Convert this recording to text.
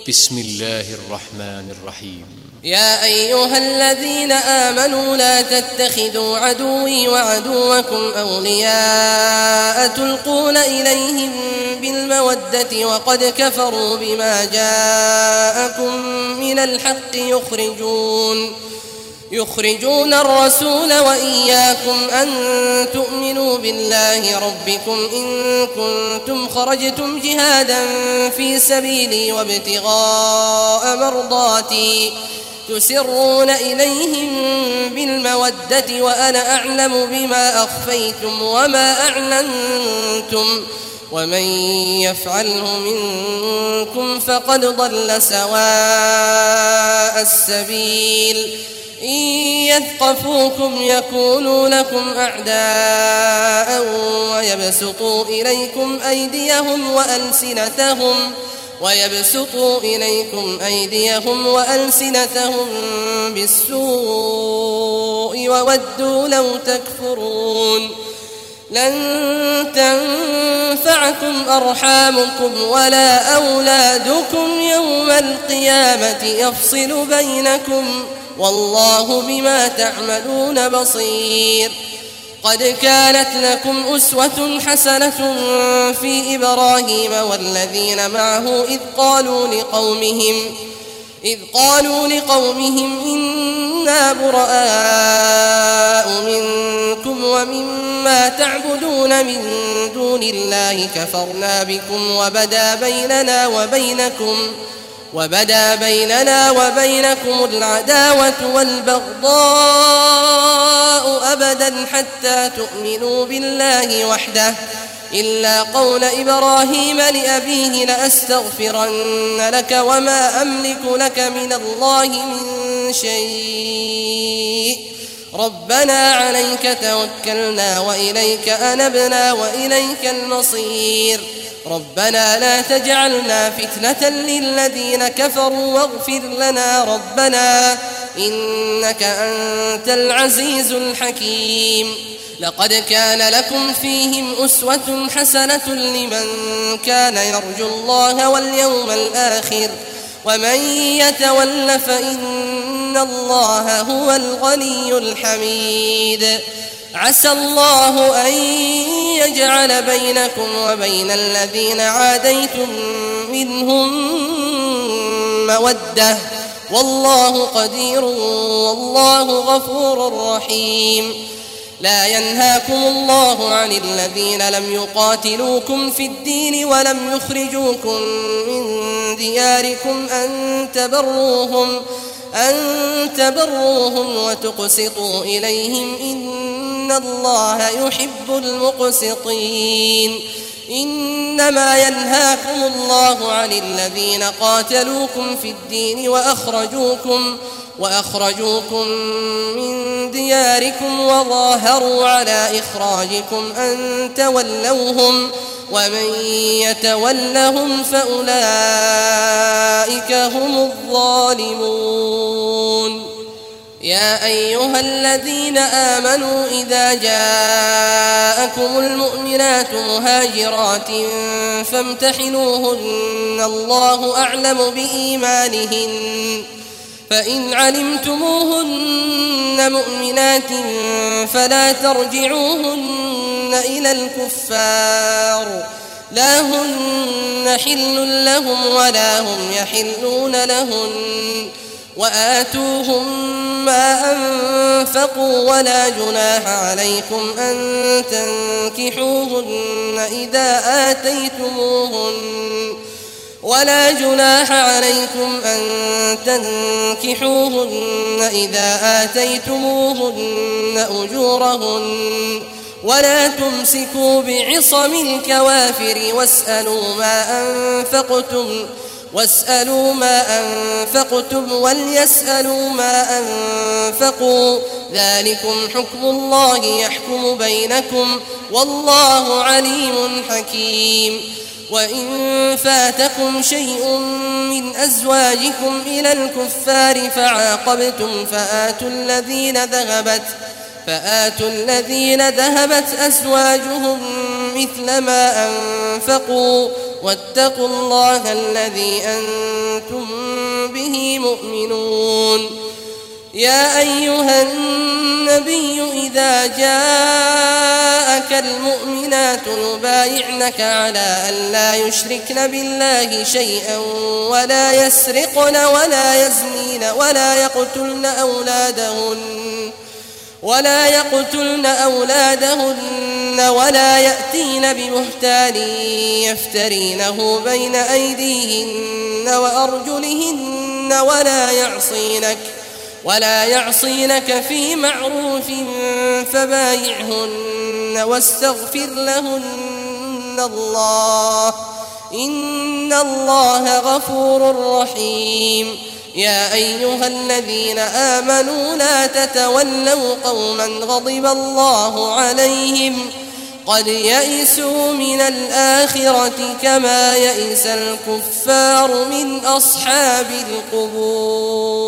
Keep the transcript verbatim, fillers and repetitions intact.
بسم الله الرحمن الرحيم. يا أيها الذين آمنوا لا تتخذوا عدوي وعدوكم أولياء تلقون إليهم بالمودة وقد كفروا بما جاءكم من الحق يخرجون يخرجون الرسول وإياكم أن تؤمنوا بالله ربكم إن كنتم خرجتم جهادا في سبيلي وابتغاء مرضاتي تسرون إليهم بالمودة وأنا أعلم بما أخفيتم وما أعلنتم ومن يفعله منكم فقد ضل سواء السبيل إن يثقفوكم يكونوا لكم أعداء ويبسطوا إليكم أيديهم وألسنتهم ويبسطوا إليكم أيديهم وألسنتهم بالسوء وودوا لو تكفرون لن تنفعكم أرحامكم ولا أولادكم يوم القيامة يفصل بينكم والله بما تعملون بصير. قد كانت لكم أسوة حسنة في إبراهيم والذين معه إذ قالوا لقومهم إذ قالوا لقومهم إنا براء منكم ومما تعبدون من دون الله كفرنا بكم وبدا بيننا وبينكم وبدا بيننا وبينكم العداوة والبغضاء أبدا حتى تؤمنوا بالله وحده إلا قول إبراهيم لأبيه لأستغفرن لك وما أملك لك من الله من شيء ربنا عليك توكلنا وإليك أنبنا وإليك المصير ربنا لا تجعلنا فتنة للذين كفروا واغفر لنا ربنا إنك أنت العزيز الحكيم. لقد كان لكم فيهم أسوة حسنة لمن كان يرجو الله واليوم الآخر ومن يتول فإن الله هو الغني الحميد. عسى الله أن يجعل بينكم وبين الذين عاديتم منهم مودة والله قدير والله غفور رحيم. لا ينهاكم الله عن الذين لم يقاتلوكم في الدين ولم يخرجوكم من دياركم أن تبروهم أن تبروهم وتقسطوا إليهم إن الله يحب المقسطين. إنما ينهاكم الله عن الذين قاتلوكم في الدين وأخرجوكم وأخرجوكم من دياركم وظاهروا على إخراجكم أن تولوهم ومن يتولهم فأولئك هم الظالمون. يا أيها الذين آمنوا إذا جاءكم المؤمنات مهاجرات فامتحنوهن الله أعلم بإيمانهن فإن علمتموهن مؤمنات فلا ترجعوهن إلى الكفار لا هن حل لهم ولا هم يحلون لهن وآتوهم ما أنفقوا ولا جناح عليكم أن تنكحوهن إذا آتيتموهن ولا جناح عليكم أن تنكحوهن إذا آتيتموهن أجورهن ولا تمسكوا بعصم الكوافر واسألوا ما أنفقتم واسألوا ما أنفقتم وليسألوا ما أنفقوا ذلكم حكم الله يحكم بينكم والله عليم حكيم. وإن فاتكم شيء من أزواجكم إلى الكفار فعاقبتم فآتوا الذين ذهبت فآتوا الذين ذهبت أزواجهم مثل ما أنفقوا واتقوا الله الذي أنتم به مؤمنون. يا أيها النبي إذا جاءك المؤمنات يبايعنك على أن لا يشركن بالله شيئا ولا يسرقن ولا يزنين ولا يقتلن أولادهن ولا يقتلن أولادهن ولا يأتين ببهتان يفترينه بين أيديهن وأرجلهن ولا يعصينك ولا يعصينك في معروف فبايعهن واستغفر لهن الله إن الله غفور رحيم. يا أيها الذين آمنوا لا تتولوا قوما غضب الله عليهم قد يئسوا من الآخرة كما يئس الكفار من أصحاب القبور.